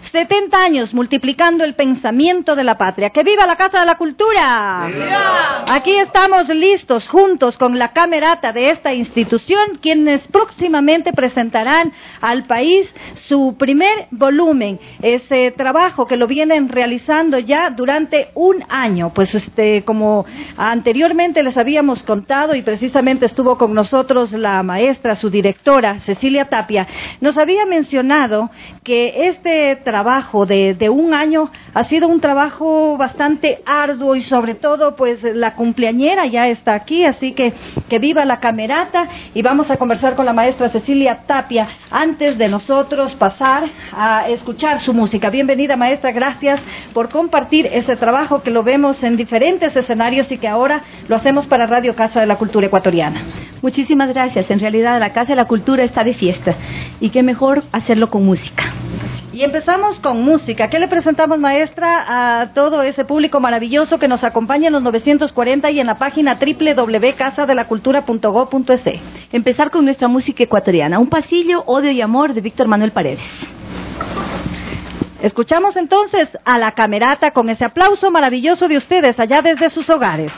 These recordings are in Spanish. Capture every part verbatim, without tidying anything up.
setenta años multiplicando el pensamiento de la patria. ¡Que viva la Casa de la Cultura! ¡Viva! Aquí estamos listos, juntos con la camerata de esta institución, quienes próximamente presentarán al país su primer volumen, ese trabajo que lo vienen realizando ya durante un año. Pues este, como anteriormente les habíamos contado, y precisamente estuvo con nosotros la maestra, su directora, Cecilia Tapia, nos había mencionado que este trabajo de, de un año ha sido un trabajo bastante arduo, y sobre todo pues la cumpleañera ya está aquí, así que que viva la camerata, y vamos a conversar con la maestra Cecilia Tapia antes de nosotros pasar a escuchar su música. Bienvenida, maestra, gracias por compartir ese trabajo que lo vemos en diferentes escenarios y que ahora lo hacemos para Radio Casa de la Cultura Ecuatoriana. Muchísimas gracias. En realidad la Casa de la Cultura está de fiesta, y qué mejor hacerlo con música. Y empezamos con música. ¿Qué le presentamos, maestra, a todo ese público maravilloso que nos acompaña en los novecientos cuarenta y en la página doble u doble u doble u punto casa de la cultura punto gob punto es? Empezar con nuestra música ecuatoriana, Un pasillo, odio y amor, de Víctor Manuel Paredes. Escuchamos entonces a la camerata con ese aplauso maravilloso de ustedes allá desde sus hogares.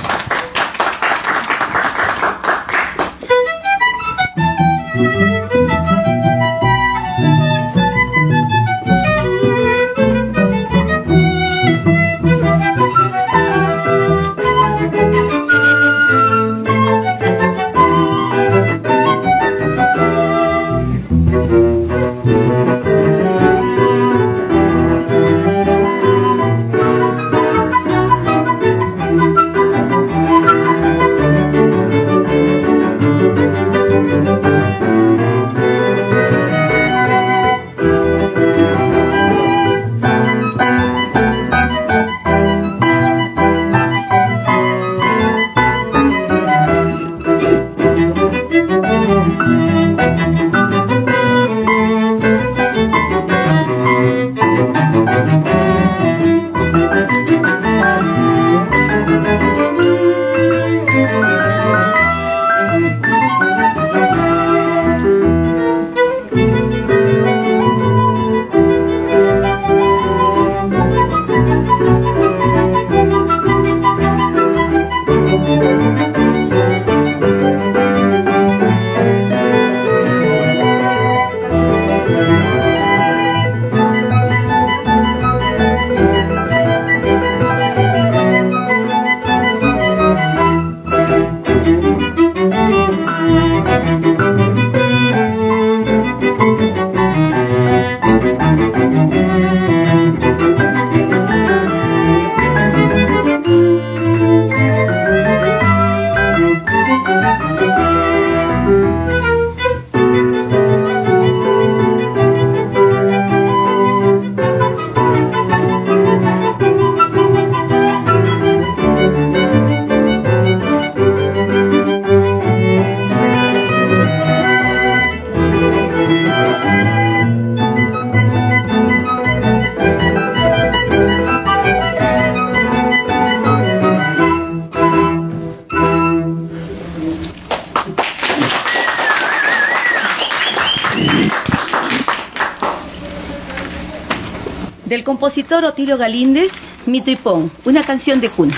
Del compositor Otilio Galíndez, Mi Tripón, una canción de cuna.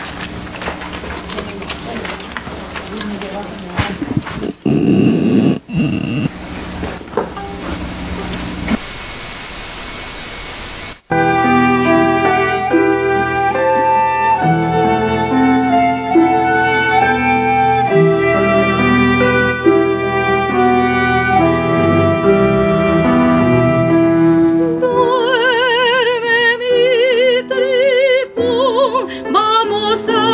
Vamos a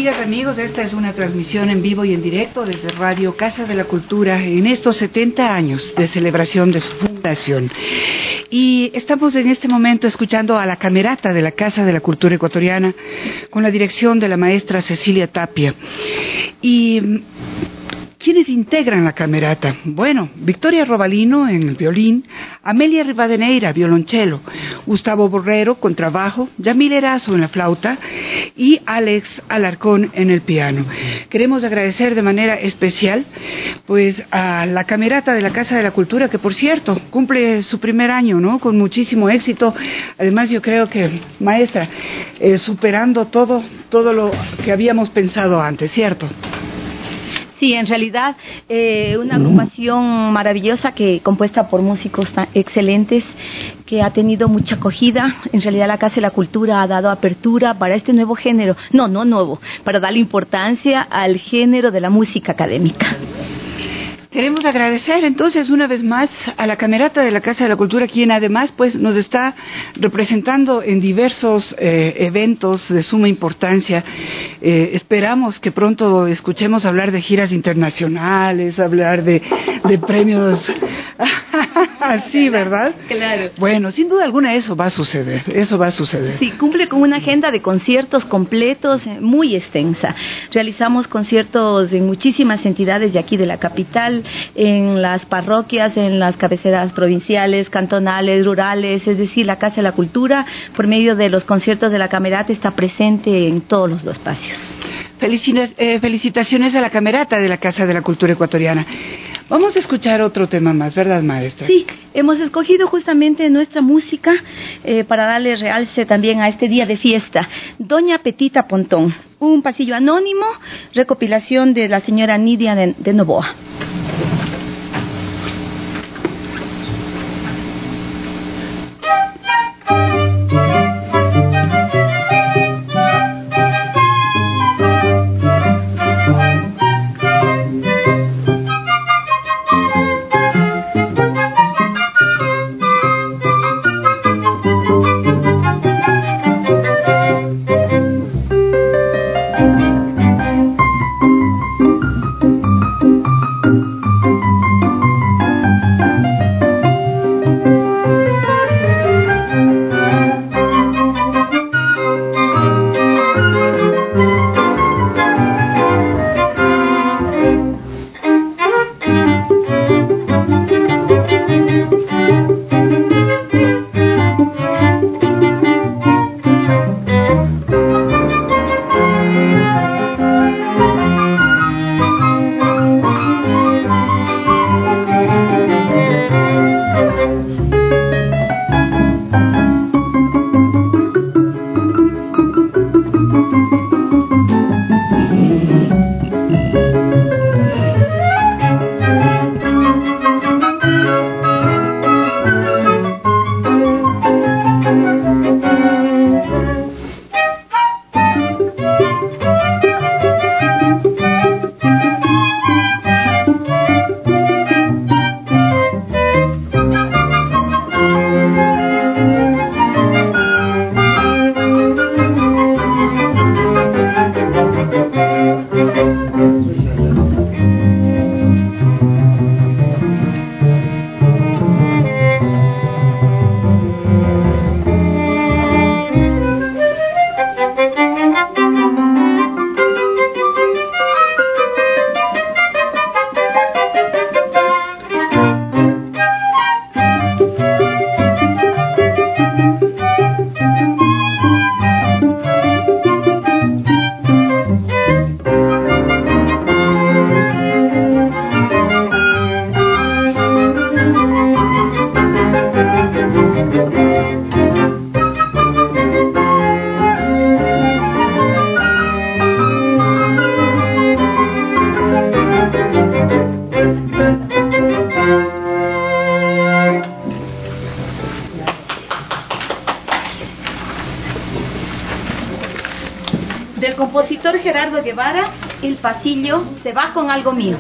Amigas, amigos, esta es una transmisión en vivo y en directo desde Radio Casa de la Cultura en estos setenta años de celebración de su fundación. Y estamos en este momento escuchando a la Camerata de la Casa de la Cultura Ecuatoriana con la dirección de la maestra Cecilia Tapia. Y ¿quiénes integran la Camerata? Bueno, Victoria Robalino en el violín, Amelia Rivadeneira, violonchelo, Gustavo Borrero, contrabajo, Yamil Erazo en la flauta y Alex Alarcón en el piano. Queremos agradecer de manera especial pues a la Camerata de la Casa de la Cultura, que por cierto cumple su primer año, ¿no? Con muchísimo éxito. Además, yo creo que, maestra, eh, superando todo, todo lo que habíamos pensado antes, ¿cierto? Sí, en realidad, eh, una agrupación maravillosa que compuesta por músicos tan excelentes, que ha tenido mucha acogida. En realidad, la Casa de la Cultura ha dado apertura para este nuevo género, no, no nuevo, para darle importancia al género de la música académica. Queremos agradecer entonces una vez más a la Camerata de la Casa de la Cultura, quien además pues nos está representando en diversos eh, eventos de suma importancia. Eh, esperamos que pronto escuchemos hablar de giras internacionales, hablar de, de premios así, ¿verdad? Claro. Bueno, sin duda alguna eso va a suceder, eso va a suceder. Sí, cumple con una agenda de conciertos completos eh, muy extensa. Realizamos conciertos en muchísimas entidades de aquí de la capital, en las parroquias, en las cabeceras provinciales, cantonales, rurales, es decir, la Casa de la Cultura, por medio de los conciertos de la Camerata, está presente en todos los espacios. Felicitaciones a la Camerata de la Casa de la Cultura Ecuatoriana. Vamos a escuchar otro tema más, ¿verdad, maestra? Sí, hemos escogido justamente nuestra música eh, para darle realce también a este día de fiesta. Doña Petita Pontón, un pasillo anónimo, recopilación de la señora Nidia de, de Novoa. Del compositor Gerardo Guevara, El pasillo se va con algo mío.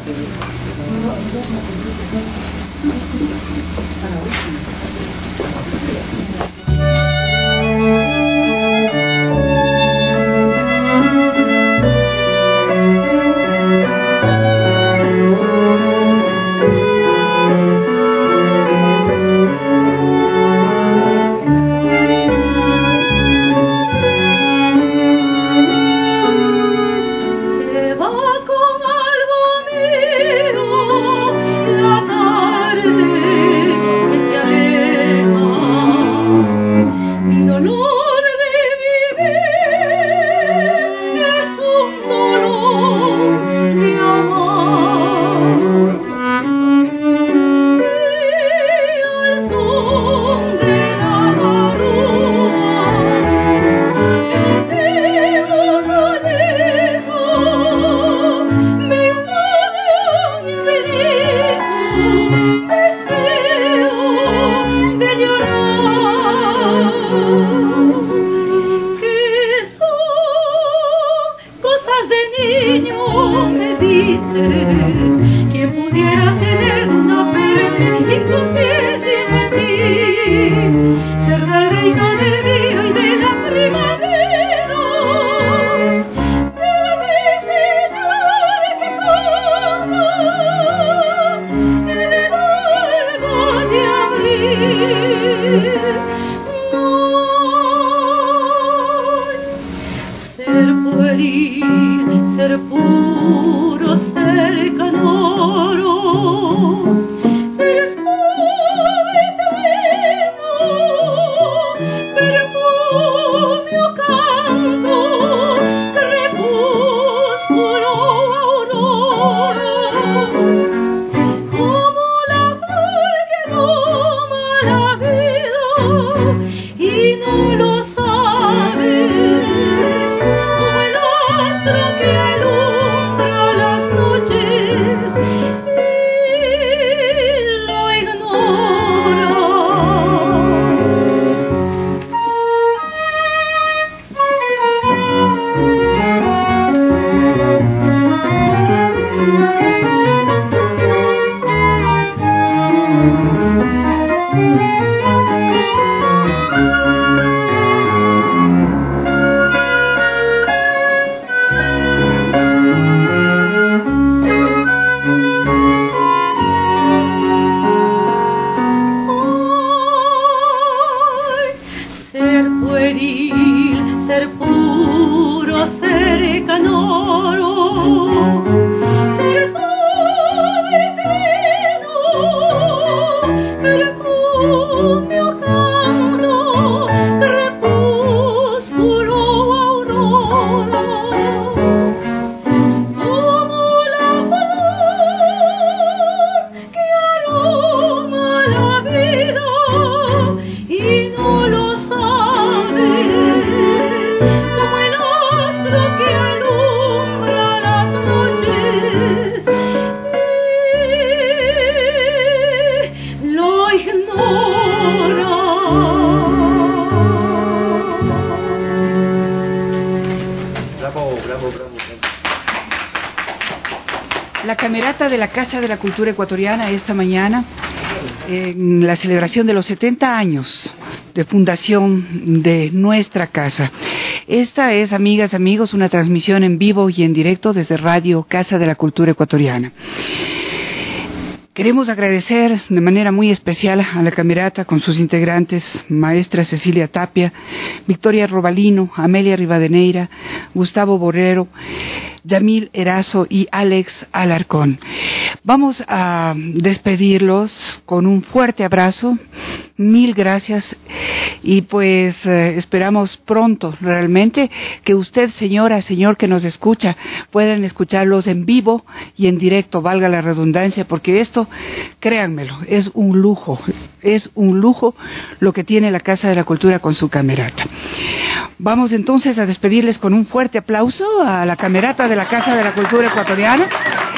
pueril, ser puro, ser canoro, ser suave trino, perfume o canto, crepúsculo aurora, como la flor que aroma la vida y no lo sabe, como el astro que alumbra las noches y lo ignora. Bravo, bravo, bravo. La camerata de la Casa de la Cultura Ecuatoriana esta mañana, en la celebración de los setenta años de fundación de nuestra casa. Esta es, amigas, amigos, una transmisión en vivo y en directo desde Radio Casa de la Cultura Ecuatoriana. Queremos agradecer de manera muy especial a la camerata con sus integrantes, maestra Cecilia Tapia, Victoria Robalino, Amelia Rivadeneira, Gustavo Borrero, Yamil Erazo y Alex Alarcón. Vamos a despedirlos con un fuerte abrazo, mil gracias y pues eh, esperamos pronto realmente que usted, señora, señor que nos escucha, puedan escucharlos en vivo y en directo, valga la redundancia, porque esto, créanmelo, es un lujo, es un lujo lo que tiene la Casa de la Cultura con su camerata. Vamos entonces a despedirles con un fuerte aplauso a la camerata de la Casa de la Cultura Ecuatoriana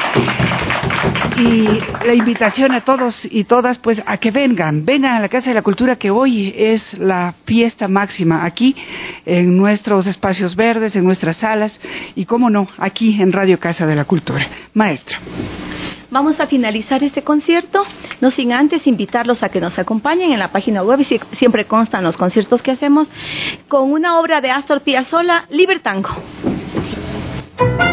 y la invitación a todos y todas pues a que vengan, vengan a la Casa de la Cultura, que hoy es la fiesta máxima aquí en nuestros espacios verdes, en nuestras salas y cómo no, aquí en Radio Casa de la Cultura. Maestra. Vamos a finalizar este concierto, no sin antes invitarlos a que nos acompañen en la página web, y siempre constan los conciertos que hacemos, con una obra de Astor Piazzolla, Libertango.